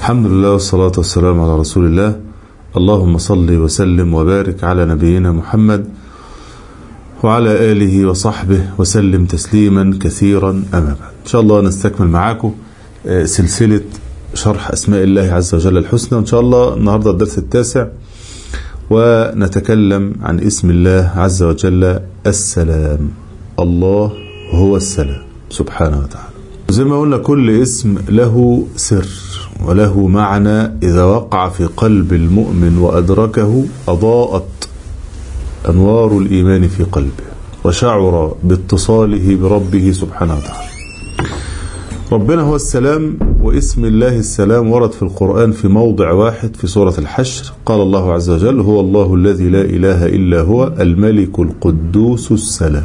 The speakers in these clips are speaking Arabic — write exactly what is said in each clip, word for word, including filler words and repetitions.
الحمد لله والصلاة والسلام على رسول الله. اللهم صل وسلم وبارك على نبينا محمد وعلى آله وصحبه وسلم تسليما كثيرا. أما بعد، إن شاء الله نستكمل معاكم سلسلة شرح أسماء الله عز وجل الحسنى، وإن شاء الله النهاردة الدرس التاسع، ونتكلم عن اسم الله عز وجل السلام. الله هو السلام سبحانه وتعالى. زي ما قلنا كل اسم له سر وله معنى، إذا وقع في قلب المؤمن وأدركه أضاءت أنوار الإيمان في قلبه وشعر باتصاله بربه سبحانه وتعالى. ربنا هو السلام، واسم الله السلام ورد في القرآن في موضع واحد في سورة الحشر. قال الله عز وجل: هو الله الذي لا إله إلا هو الملك القدوس السلام.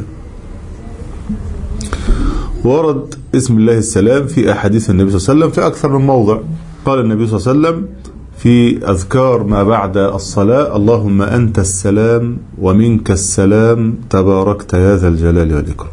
ورد اسم الله السلام في أحاديث النبي صلى الله عليه وسلم في أكثر من موضع. قال النبي صلى الله عليه وسلم في أذكار ما بعد الصلاة: اللهم أنت السلام ومنك السلام تباركت يا ذا الجلال والإكرام.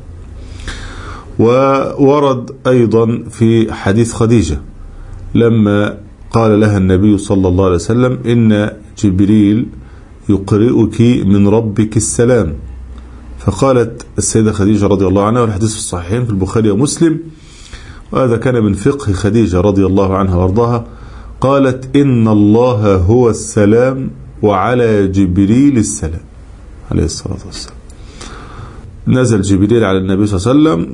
وورد أيضا في حديث خديجة لما قال لها النبي صلى الله عليه وسلم: إن جبريل يقرئك من ربك السلام. فقالت السيدة خديجة رضي الله عنها، والحديث في الصحيحين في البخاري ومسلم، وهذا كان من فقه خديجة رضي الله عنها وارضاها، قالت: إن الله هو السلام وعلى جبريل السلام عليه الصلاة والسلام. نزل جبريل على النبي صلى الله عليه وسلم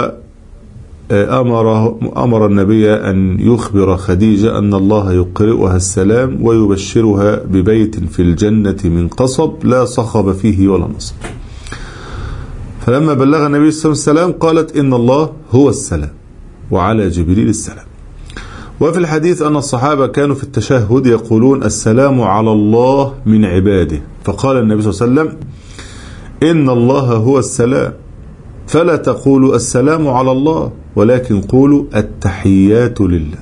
وأمر أمر النبي أن يخبر خديجة أن الله يقرئها السلام ويبشرها ببيت في الجنة من قصب لا صخب فيه ولا نصب. فلما بلغ النبي صلى الله عليه وسلم قالت: إن الله هو السلام وعلى جبريل السلام. وفي الحديث أن الصحابة كانوا في التشهد يقولون: السلام على الله من عباده. فقال النبي صلى الله عليه وسلم: إن الله هو السلام، فلا تقولوا السلام على الله، ولكن قولوا التحيات لله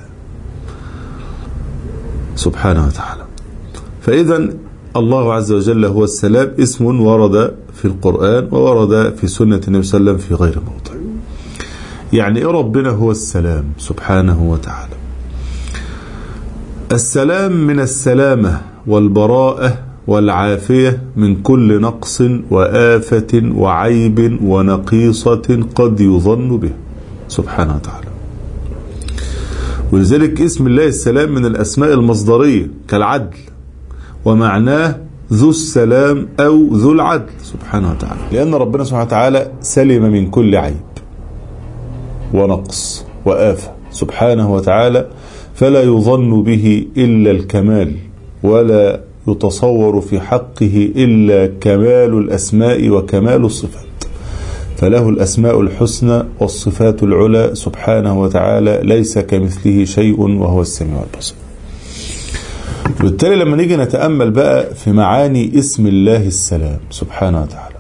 سبحانه وتعالى. فإذا الله عز وجل هو السلام اسم ورد في القرآن وورد في سنة النبي صلى الله عليه وسلم في غير موضع. يعني إيه ربنا هو السلام سبحانه وتعالى؟ السلام من السلامة والبراءة والعافية من كل نقص وآفة وعيب ونقيصة قد يظن به سبحانه وتعالى. ولذلك اسم الله السلام من الأسماء المصدرية كالعدل، ومعناه ذو السلام أو ذو العدل سبحانه وتعالى، لأن ربنا سبحانه وتعالى سلم من كل عيب ونقص وآفة سبحانه وتعالى، فلا يظن به إلا الكمال، ولا يتصور في حقه إلا كمال الأسماء وكمال الصفات، فله الأسماء الحسنى والصفات العلى سبحانه وتعالى، ليس كمثله شيء وهو السميع البصير. بالتالي لما نيجي نتأمل بقى في معاني اسم الله السلام سبحانه وتعالى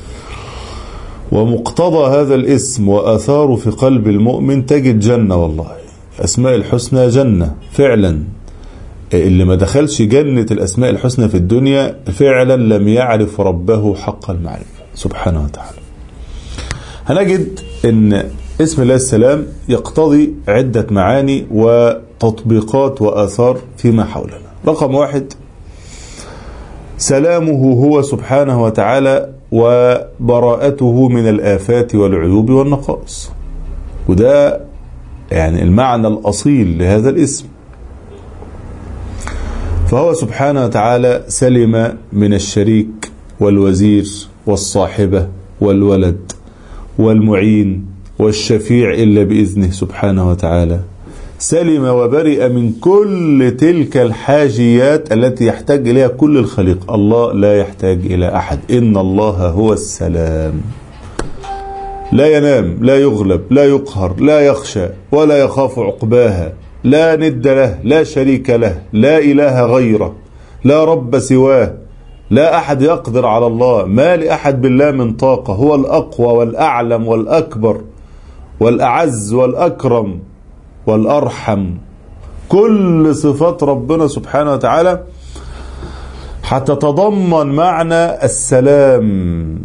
ومقتضى هذا الاسم وآثاره في قلب المؤمن، تجد جنة. والله أسماء الحسنى جنة فعلا. اللي ما دخلش جنة الأسماء الحسنى في الدنيا فعلا لم يعرف ربه حق المعرفة سبحانه وتعالى. هنجد أن اسم الله السلام يقتضي عدة معاني وتطبيقات وآثار فيما حولنا. رقم واحد: سلامه هو سبحانه وتعالى وبراءته من الآفات والعيوب والنقائص، وده يعني المعنى الأصيل لهذا الاسم. فهو سبحانه وتعالى سلم من الشريك والوزير والصاحبة والولد والمعين والشفيع إلا بإذنه سبحانه وتعالى. سلم وبرئ من كل تلك الحاجيات التي يحتاج إليها كل الخليق. الله لا يحتاج إلى أحد. إن الله هو السلام، لا ينام، لا يغلب، لا يقهر، لا يخشى ولا يخاف عقباها، لا ند له، لا شريك له، لا إله غيره، لا رب سواه، لا أحد يقدر على الله، ما لأحد بالله من طاقة. هو الأقوى والأعلم والأكبر والأعز والأكرم والأرحم. كل صفات ربنا سبحانه وتعالى هتتضمن معنى السلام.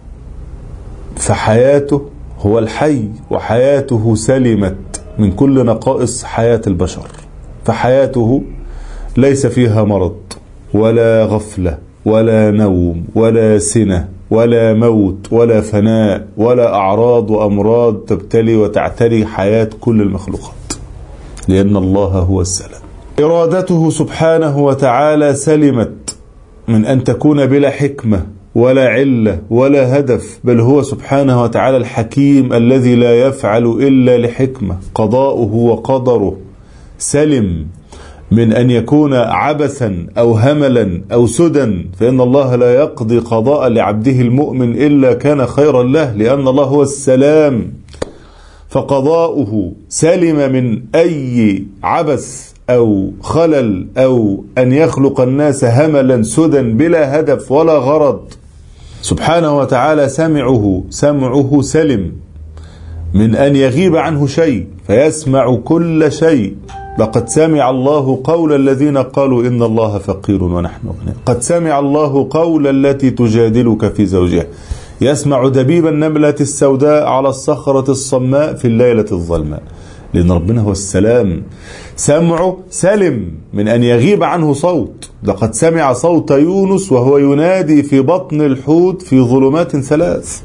فحياته هو الحي، وحياته سلمت من كل نقائص حياة البشر فحياته ليس فيها مرض ولا غفلة ولا نوم ولا سنة ولا موت ولا فناء ولا أعراض وأمراض تبتلي وتعتري حياة كل المخلوقات، لأن الله هو السلام. إرادته سبحانه وتعالى سلمت من أن تكون بلا حكمة ولا علة ولا هدف، بل هو سبحانه وتعالى الحكيم الذي لا يفعل إلا لحكمة، قضاؤه وقدره سلم من أن يكون عبثا أو هملا أو سدى، فإن الله لا يقضي قضاء لعبده المؤمن إلا كان خيرا له، لأن الله هو السلام، فقضاؤه سلم من أي عبث أو خلل أو أن يخلق الناس هملا سدى بلا هدف ولا غرض. سبحانه وتعالى سمعه سمعه سلم من أن يغيب عنه شيء فيسمع كل شيء. لقد سمع الله قول الذين قالوا إن الله فقير ونحن غني. قد سمع الله قول التي تجادلك في زوجها. يسمع دبيب النملة السوداء على الصخرة الصماء في الليلة الظلماء، لأن ربنا هو السلام. سمعه سلم من أن يغيب عنه صوت. لقد سمع صوت يونس وهو ينادي في بطن الحوت في ظلمات ثلاث.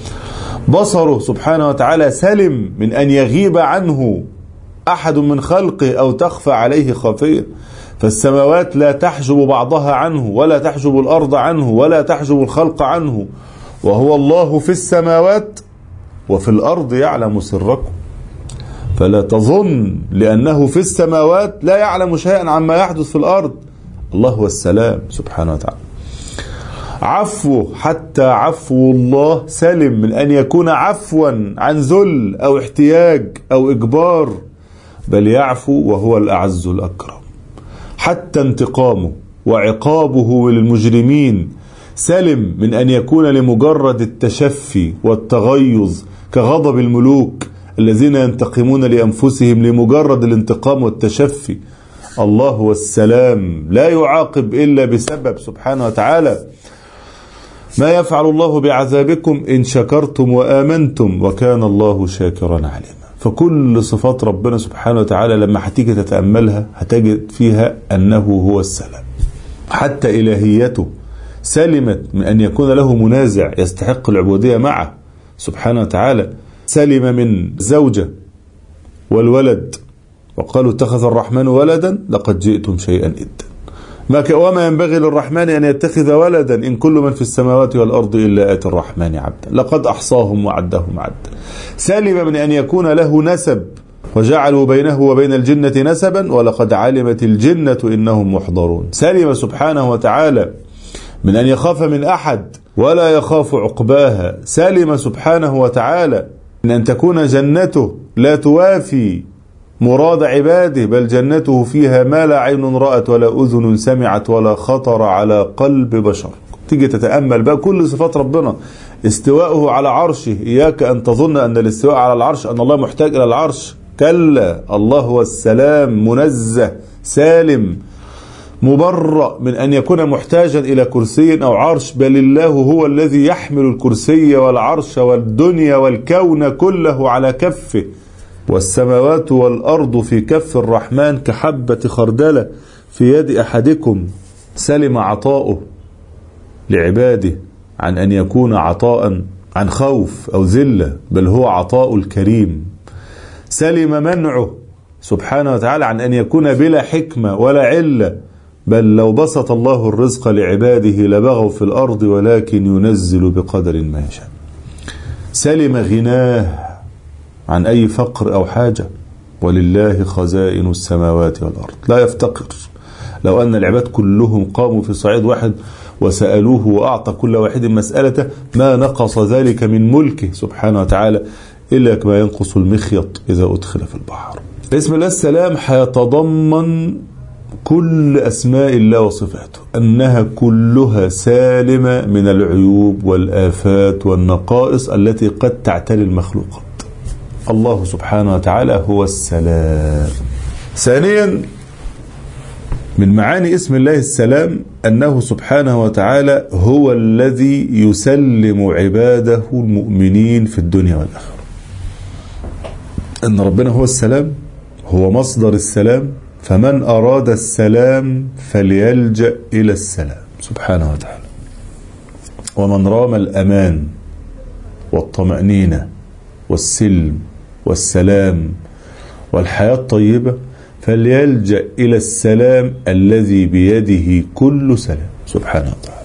بصره سبحانه وتعالى سلم من أن يغيب عنه أحد من خلقه أو تخفى عليه خافية، فالسماوات لا تحجب بعضها عنه ولا تحجب الأرض عنه ولا تحجب الخلق عنه، وهو الله في السماوات وفي الأرض يعلم سركم. فلا تظن لأنه في السماوات لا يعلم شيئا عما يحدث في الأرض. الله هو السلام سبحانه وتعالى. عفو حتى عفو الله سلم من أن يكون عفوا عن ذل أو احتياج أو إجبار، بل يعفو وهو الأعز الأكرم. حتى انتقامه وعقابه للمجرمين سلم من أن يكون لمجرد التشفي والتغيظ كغضب الملوك الذين ينتقمون لأنفسهم لمجرد الانتقام والتشفي. الله هو السلام، لا يعاقب إلا بسبب سبحانه وتعالى. ما يفعل الله بعذابكم إن شكرتم وآمنتم وكان الله شاكرا عليما. فكل صفات ربنا سبحانه وتعالى لما هتيجي تتأملها هتجد فيها أنه هو السلام. حتى إلهيته سلمت من أن يكون له منازع يستحق العبودية معه سبحانه وتعالى. سلم من زوجة والولد، وقالوا اتخذ الرحمن ولدا لقد جئتم شيئا إدا. وما ينبغي للرحمن أن يتخذ ولدا إن كل من في السماوات والأرض إلا آتي الرحمن عبدا لقد أحصاهم وعدهم عدا. سلم من أن يكون له نسب، وجعلوا بينه وبين الجنة نسبا ولقد علمت الجنة إنهم محضرون. سلم سبحانه وتعالى من أن يخاف من أحد ولا يخاف عقباها. سلم سبحانه وتعالى من أن تكون جنته لا توافي مراد عباده، بل جنته فيها ما لا عين رأت ولا أذن سمعت ولا خطر على قلب بشر. تيجي تتأمل بقى كل صفات ربنا. استواءه على عرشه، إياك أن تظن أن الاستواء على العرش أن الله محتاج إلى العرش، كلا، الله هو السلام، منزه سالم مبرأ من أن يكون محتاجا إلى كرسي أو عرش، بل الله هو الذي يحمل الكرسي والعرش والدنيا والكون كله على كفه. والسماوات والأرض في كف الرحمن كحبة خردلة في يد أحدكم. سلم عطاؤه لعباده عن أن يكون عطاء عن خوف أو ذلة، بل هو عطاء الكريم. سلم منعه سبحانه وتعالى عن أن يكون بلا حكمة ولا علة، بل لو بسط الله الرزق لعباده لبغوا في الأرض ولكن ينزل بقدر ما يشاء. سلم غناه عن أي فقر أو حاجة، ولله خزائن السماوات والأرض، لا يفتقر. لو أن العباد كلهم قاموا في صعيد واحد وسألوه وأعطى كل واحد مسألته ما نقص ذلك من ملكه سبحانه وتعالى إلا كما ينقص المخيط إذا أدخل في البحر. اسم الله السلام حيتضمن كل أسماء الله وصفاته، أنها كلها سالمة من العيوب والآفات والنقائص التي قد تعتري المخلوقات. الله سبحانه وتعالى هو السلام. ثانيا من معاني اسم الله السلام أنه سبحانه وتعالى هو الذي يسلم عباده المؤمنين في الدنيا والآخرة. أن ربنا هو السلام، هو مصدر السلام، فمن أراد السلام فليلجأ إلى السلام سبحانه وتعالى، ومن رام الأمان والطمأنينة والسلم والسلام والحياة الطيبة فليلجأ إلى السلام الذي بيده كل سلام سبحانه وتعالى.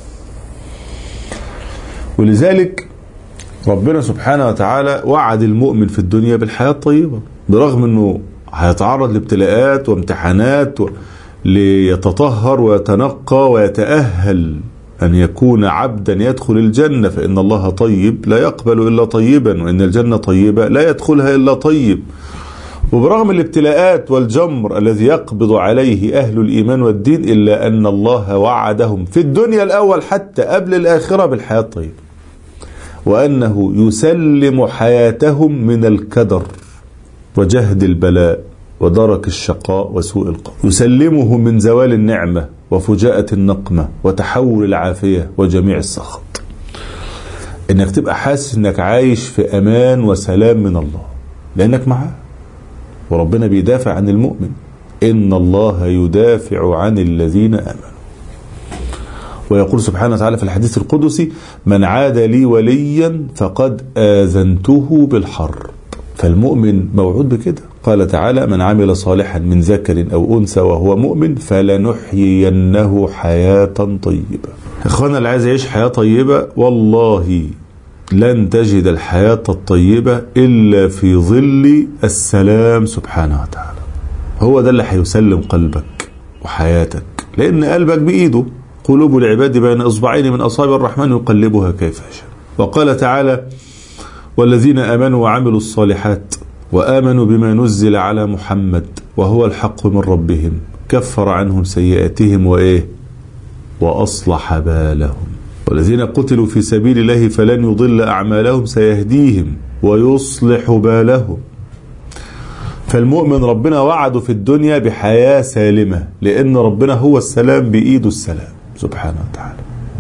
ولذلك ربنا سبحانه وتعالى وعد المؤمن في الدنيا بالحياة الطيبة، برغم أنه هيتعرض لابتلاءات وامتحانات ليتطهر ويتنقى ويتأهل أن يكون عبدا يدخل الجنة، فإن الله طيب لا يقبل إلا طيبا، وإن الجنة طيبة لا يدخلها إلا طيب. وبرغم الابتلاءات والجمر الذي يقبض عليه أهل الإيمان والدين، إلا أن الله وعدهم في الدنيا الأول حتى قبل الآخرة بالحياة الطيبة، وأنه يسلم حياتهم من الكدر وجهد البلاء ودرك الشقاء وسوء القضاء، يسلمه من زوال النعمة وفجاءة النقمة وتحول العافية وجميع السخط. إنك تبقى حاسس إنك عايش في أمان وسلام من الله لأنك معاه، وربنا بيدافع عن المؤمن، إن الله يدافع عن الذين آمنوا. ويقول سبحانه وتعالى في الحديث القدسي: من عاد لي وليا فقد آذنته بالحرب. فالمؤمن موعود بكده، قال تعالى: من عمل صالحا من ذكر أو أنثى وهو مؤمن فلنحيينه حياة طيبة. إخوانا اللي عايز يعيش حياة طيبة والله لن تجد الحياة الطيبة إلا في ظل السلام سبحانه وتعالى. هو ده اللي هيسلم قلبك وحياتك، لأن قلبك بإيده، قلوب العباد بين إصبعين من أصابع الرحمن يقلبها كيف يشاء. وقال تعالى: والذين آمنوا وعملوا الصالحات وآمنوا بما نزل على محمد وهو الحق من ربهم كفر عنهم سيئاتهم وإيه وأصلح بالهم، والذين قتلوا في سبيل الله فلن يضل أعمالهم سيهديهم ويصلح بالهم. فالمؤمن ربنا وعده في الدنيا بحياة سالمة، لأن ربنا هو السلام بإيده السلام سبحانه وتعالى.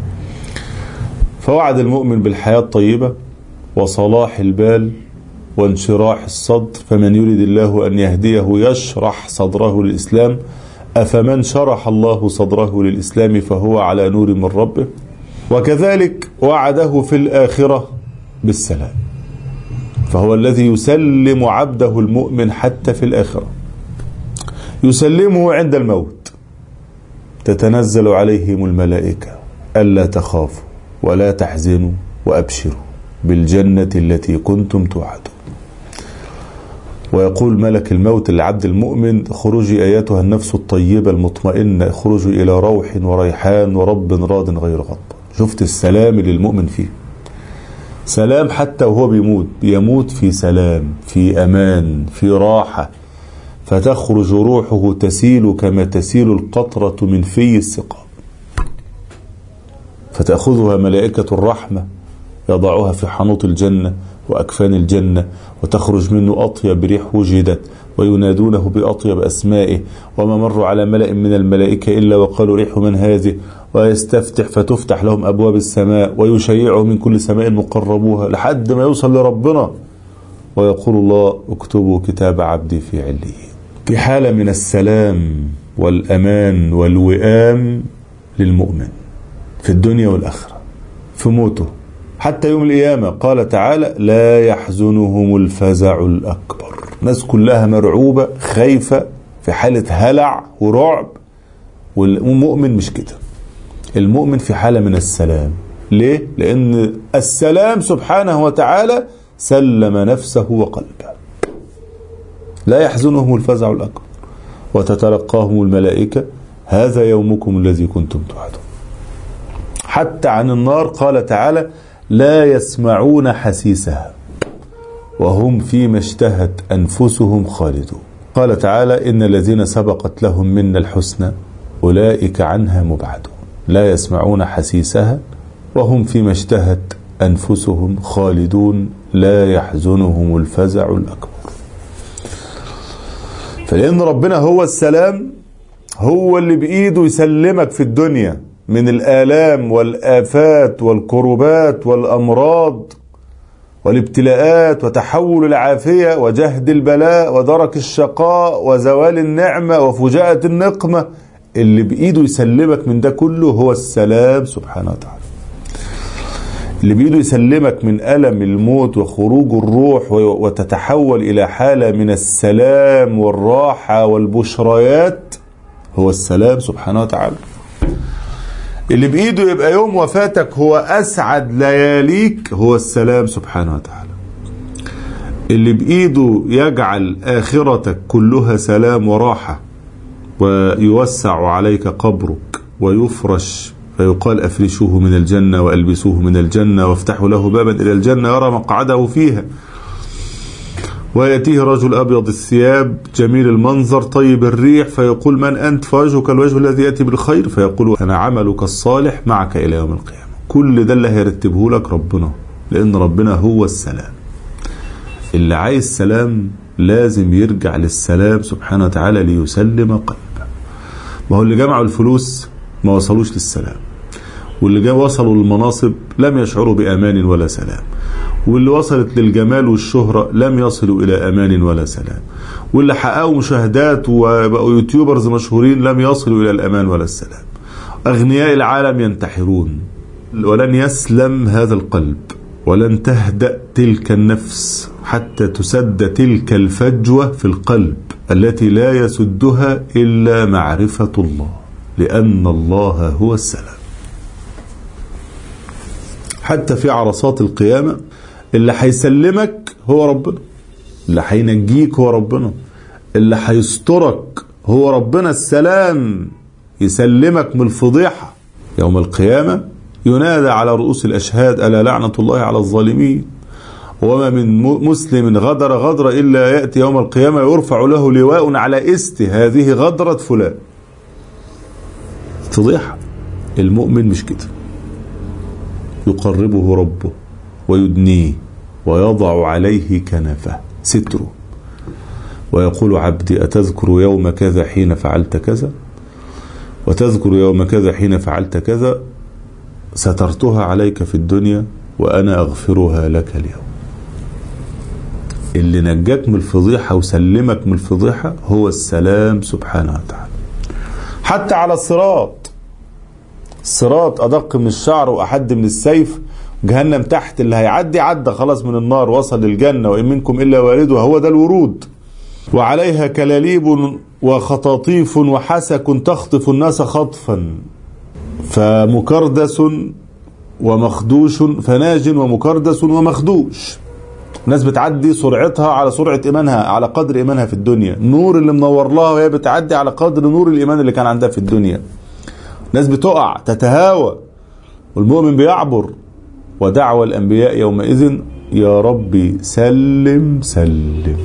فوعد المؤمن بالحياة الطيبة وصلاح البال وانشراح الصدر، فمن يريد الله أن يهديه يشرح صدره للإسلام، أفمن شرح الله صدره للإسلام فهو على نور من ربه. وكذلك وعده في الآخرة بالسلام، فهو الذي يسلم عبده المؤمن حتى في الآخرة، يسلمه عند الموت، تتنزل عليهم الملائكة ألا تخافوا ولا تحزنوا وأبشروا بالجنة التي كنتم توعدون. ويقول ملك الموت للعبد المؤمن: اخرجي أيتها النفس الطيبة المطمئنة، اخرجي إلى روح وريحان ورب راض غير غضبان. شفت السلام اللي المؤمن فيه، سلام حتى وهو بيموت، بيموت في سلام، في أمان، في راحة، فتخرج روحه تسيل كما تسيل القطرة من في السقاء، فتأخذها ملائكة الرحمة يضعها في حنوط الجنة وأكفان الجنة، وتخرج منه أطيب ريح وجدت، وينادونه بأطيب أسمائه، وما مروا على ملأ من الملائكة إلا وقالوا: ريح من هذه، ويستفتح فتفتح لهم أبواب السماء، ويشيعه من كل سماء مقربوها لحد ما يوصل لربنا، ويقول الله: اكتبوا كتاب عبدي في عليين. في حالة من السلام والأمان والوئام للمؤمن في الدنيا والآخرة، في موته حتى يوم القيامة. قال تعالى: لا يحزنهم الفزع الأكبر. الناس كلها مرعوبة خايفة في حالة هلع ورعب، والمؤمن مش كده. المؤمن في حالة من السلام. ليه؟ لأن السلام سبحانه وتعالى سلم نفسه وقلبه. لا يحزنهم الفزع الأكبر وتتلقاهم الملائكة: هذا يومكم الذي كنتم توعدون. حتى عن النار قال تعالى: لا يسمعون حسيسها وهم فيما اشتهت أنفسهم خالدون. قال تعالى: إن الذين سبقت لهم منا الحسنى أولئك عنها مبعدون. لا يسمعون حسيسها وهم فيما اشتهت أنفسهم خالدون لا يحزنهم الفزع الأكبر. فلأن ربنا هو السلام، هو اللي بإيده يسلمك في الدنيا من الآلام والآفات والكربات والأمراض والابتلاءات وتحول العافية وجهد البلاء ودرك الشقاء وزوال النعمة وفجاءة النقمة، اللي بإيده يسلمك من ده كله هو السلام سبحانه وتعالى. اللي بإيده يسلمك من ألم الموت وخروج الروح وتتحول إلى حالة من السلام والراحة والبشريات هو السلام سبحانه وتعالى. اللي بإيده يبقى يوم وفاتك هو أسعد لياليك هو السلام سبحانه وتعالى. اللي بإيده يجعل آخرتك كلها سلام وراحة ويوسع عليك قبرك ويفرش، فيقال أفرشوه من الجنة وألبسوه من الجنة وافتحوا له بابا إلى الجنة يرى مقعده فيها، ويأتيه رجل أبيض الثياب جميل المنظر طيب الريح فيقول من أنت؟ فوجهك الوجه الذي يأتي بالخير، فيقول أنا عملك الصالح معك إلى يوم القيامة. كل ده اللي هيرتبه لك ربنا، لأن ربنا هو السلام. اللي عايز سلام لازم يرجع للسلام سبحانه وتعالى ليسلم قلبه. ما هو اللي جمعوا الفلوس ما وصلوش للسلام، واللي جاء وصلوا للمناصب لم يشعروا بأمان ولا سلام، واللي وصلت للجمال والشهرة لم يصلوا إلى أمان ولا سلام، واللي حققوا مشاهدات وبقوا يوتيوبرز مشهورين لم يصلوا إلى الأمان ولا السلام. أغنياء العالم ينتحرون، ولن يسلم هذا القلب ولن تهدأ تلك النفس حتى تسد تلك الفجوة في القلب التي لا يسدها إلا معرفة الله، لأن الله هو السلام. حتى في عرصات القيامة اللي هيسلمك هو ربنا، اللي هينجيك هو ربنا، اللي هيسترك هو ربنا. السلام يسلمك من الفضيحة. يوم القيامة ينادى على رؤوس الأشهاد ألا لعنة الله على الظالمين، وما من مسلم غدر غدر إلا يأتي يوم القيامة يرفع له لواء على است هذه غدرة فلان. فضيحة. المؤمن مش كده، يقربه ربه ويدنيه ويضع عليه كنفه ستره ويقول عبدي أتذكر يوم كذا حين فعلت كذا، وتذكر يوم كذا حين فعلت كذا، سترتها عليك في الدنيا وأنا أغفرها لك اليوم. اللي نجاك من الفضيحة وسلمك من الفضيحة هو السلام سبحانه وتعالى. حتى على الصراط، الصراط أدق من الشعر وأحد من السيف، جهنم تحت، اللي هيعدي عدى خلاص من النار وصل للجنة، وإن منكم إلا واردها، هو ده الورود. وعليها كلاليب وخطاطيف وحسك تخطف الناس خطفا، فمكردس ومخدوش، فناج ومكردس ومخدوش. الناس بتعدي سرعتها على سرعة إيمانها، على قدر إيمانها في الدنيا. النور اللي منور لها وهي بتعدي على قدر نور الإيمان اللي كان عندها في الدنيا. الناس بتقع تتهاوى والمؤمن بيعبر. ودعوى الأنبياء يومئذ يا ربي سلم سلم.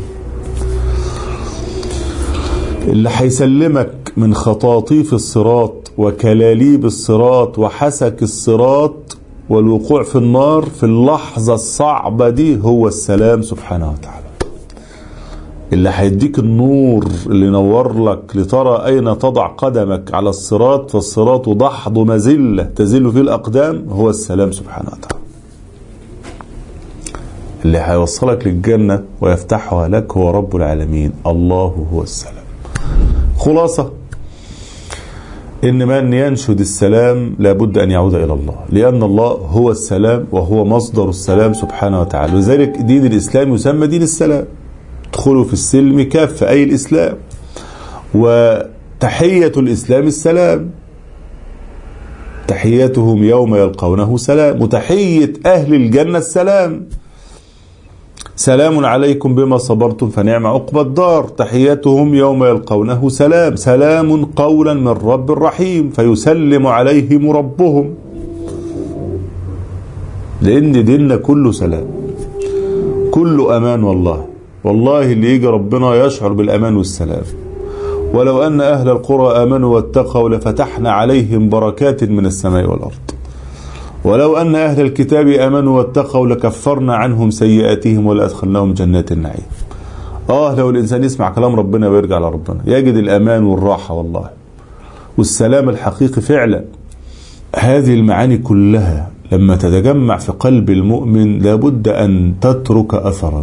اللي هيسلمك من خطاطيف الصراط وكلاليب الصراط وحسك الصراط والوقوع في النار في اللحظة الصعبة دي هو السلام سبحانه وتعالى. اللي هيديك النور اللي ينور لك لترى أين تضع قدمك على الصراط، فالصراط ضحض مزلة تزل فيه الأقدام، هو السلام سبحانه وتعالى. اللي هيوصلك للجنة ويفتحها لك هو رب العالمين، الله هو السلام. خلاصة إن من ينشد السلام لابد أن يعود إلى الله، لأن الله هو السلام وهو مصدر السلام سبحانه وتعالى. لذلك دين الإسلام يسمى دين السلام. ادخلوا في السلم كافة، أي الإسلام. وتحية الإسلام السلام، تحياتهم يوم يلقونه سلام، وتحية أهل الجنة السلام، سلام عليكم بما صبرتم فنعم عقبى الدار. تحياتهم يوم يلقونه سلام، سلام قولا من رب رحيم، فيسلم عليهم ربهم. لأن ديننا كله سلام، كله أمان. والله والله اللي يجي ربنا يشعر بالأمان والسلام. ولو أن أهل القرى آمنوا واتقوا لفتحنا عليهم بركات من السماء والأرض. ولو أن أهل الكتاب آمنوا واتقوا لكفرنا عنهم سيئاتهم ولأدخلناهم جنات النعيم. آه لو الإنسان يسمع كلام ربنا ويرجع لربنا يجد الأمان والراحة والله والسلام الحقيقي فعلا. هذه المعاني كلها لما تتجمع في قلب المؤمن لابد أن تترك أثرا.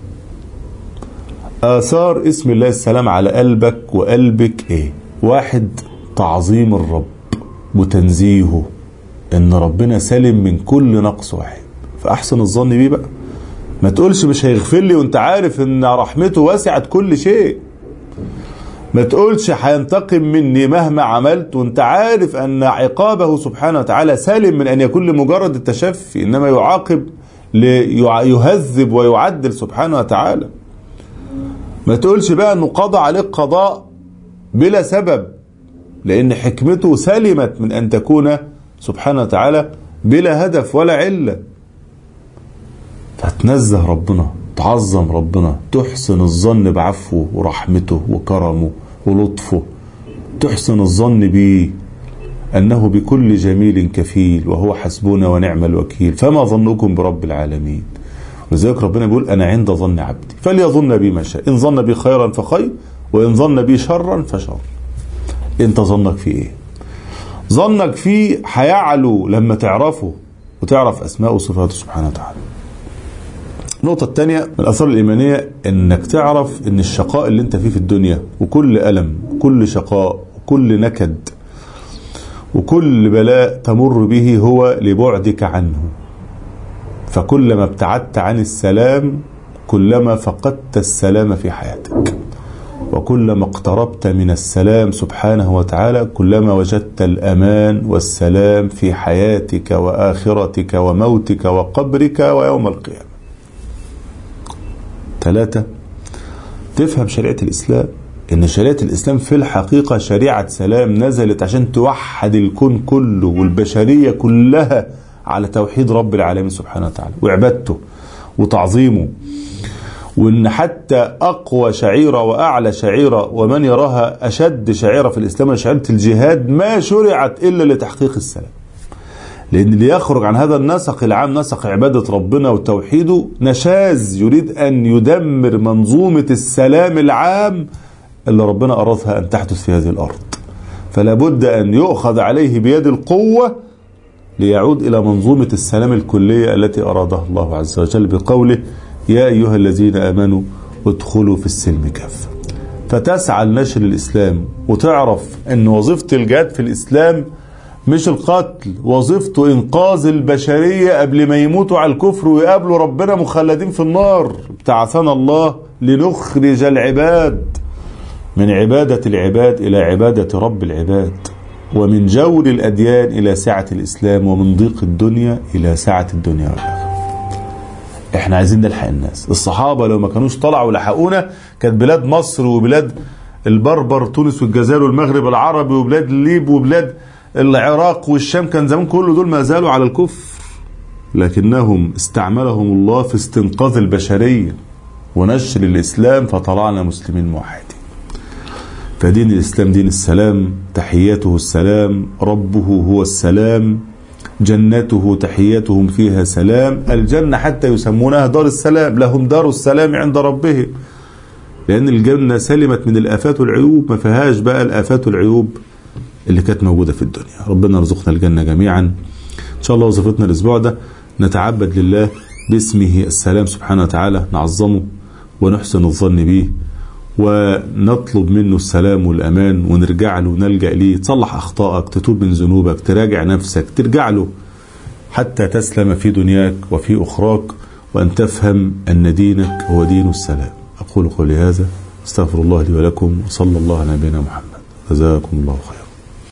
آثار اسم الله السلام على قلبك وقلبك إيه؟ واحد، تعظيم الرب وتنزيهه، إن ربنا سلم من كل نقص وعيب، فأحسن الظن بيه بقى. ما تقولش مش هيغفر لي وانت عارف ان رحمته وسعت كل شيء. ما تقولش هينتقم مني مهما عملت وانت عارف ان عقابه سبحانه وتعالى سالم من ان يكون لمجرد التشفي، انما يعاقب ليهذب ويعدل سبحانه وتعالى. ما تقولش بقى انه قضى عليك قضاء بلا سبب، لان حكمته سلمت من ان تكون سبحانه وتعالى بلا هدف ولا علة. فتنزه ربنا، تعظم ربنا، تحسن الظن بعفوه ورحمته وكرمه ولطفه، تحسن الظن به أنه بكل جميل كفيل وهو حسبنا ونعم الوكيل، فما ظنكم برب العالمين. ولذلك ربنا بيقول أنا عند ظن عبدي فليظن بي ما شاء، إن ظن بي خيرا فخير وإن ظن بي شرا فشر. أنت ظنك في إيه؟ ظنك فيه هيعلو لما تعرفه وتعرف أسماءه وصفاته سبحانه وتعالى. النقطة الثانية من الآثار الإيمانية إنك تعرف إن الشقاء اللي أنت فيه في الدنيا وكل ألم وكل شقاء وكل نكد وكل بلاء تمر به هو لبعدك عنه. فكلما ابتعدت عن السلام كلما فقدت السلام في حياتك، وكلما اقتربت من السلام سبحانه وتعالى كلما وجدت الأمان والسلام في حياتك وآخرتك وموتك وقبرك ويوم القيامة. ثلاثة، تفهم شريعة الإسلام، إن شريعة الإسلام في الحقيقة شريعة سلام نزلت عشان توحد الكون كله والبشرية كلها على توحيد رب العالمين سبحانه وتعالى وعبادته وتعظيمه. وإن حتى أقوى شعيرة وأعلى شعيرة ومن يراها أشد شعيرة في الإسلام شعيرة الجهاد ما شرعت إلا لتحقيق السلام، لأن اللي يخرج عن هذا النسق العام نسق عبادة ربنا وتوحيده نشاز يريد أن يدمر منظومة السلام العام اللي ربنا أرادها أن تحدث في هذه الأرض. فلا بد أن يؤخذ عليه بيد القوة ليعود إلى منظومة السلام الكلية التي أرادها الله عز وجل بقوله يا أيها الذين آمنوا ادخلوا في السلم كافة. فتسعى لنشر الإسلام وتعرف أن وظيفة الجهاد في الإسلام مش القتل، وظيفته إنقاذ البشرية قبل ما يموتوا على الكفر ويقابلوا ربنا مخلدين في النار. ابتعثنا الله لنخرج العباد من عبادة العباد إلى عبادة رب العباد، ومن جور الأديان إلى سعة الإسلام، ومن ضيق الدنيا إلى سعة الدنيا والآخرة. احنا عايزين نلحق الناس. الصحابة لو ما كانوش طلعوا ولحقونا كانت بلاد مصر وبلاد البربر تونس والجزائر والمغرب العربي وبلاد الليب وبلاد العراق والشام كان زمان كل دول ما زالوا على الكفر، لكنهم استعملهم الله في استنقاذ البشرية ونشر الإسلام فطلعنا مسلمين موحدين. فدين الإسلام دين السلام، تحياته السلام، ربه هو السلام، جنته تحياتهم فيها سلام. الجنة حتى يسمونها دار السلام، لهم دار السلام عند ربهم، لأن الجنة سلمت من الآفات والعيوب، ما فيهاش بقى الآفات والعيوب اللي كانت موجودة في الدنيا. ربنا يرزقنا الجنة جميعا إن شاء الله. وظيفتنا الأسبوع ده نتعبد لله باسمه السلام سبحانه وتعالى، نعظمه ونحسن الظن به ونطلب منه السلام والأمان ونرجع له ونلجأ ليه. تصلح أخطائك، تتوب من ذنوبك، تراجع نفسك، ترجع له حتى تسلم في دنياك وفي أخراك، وأن تفهم أن دينك هو دين السلام. أقول قولي هذا، استغفر الله لي ولكم، وصلى الله على نبينا محمد. جزاكم الله خيرا.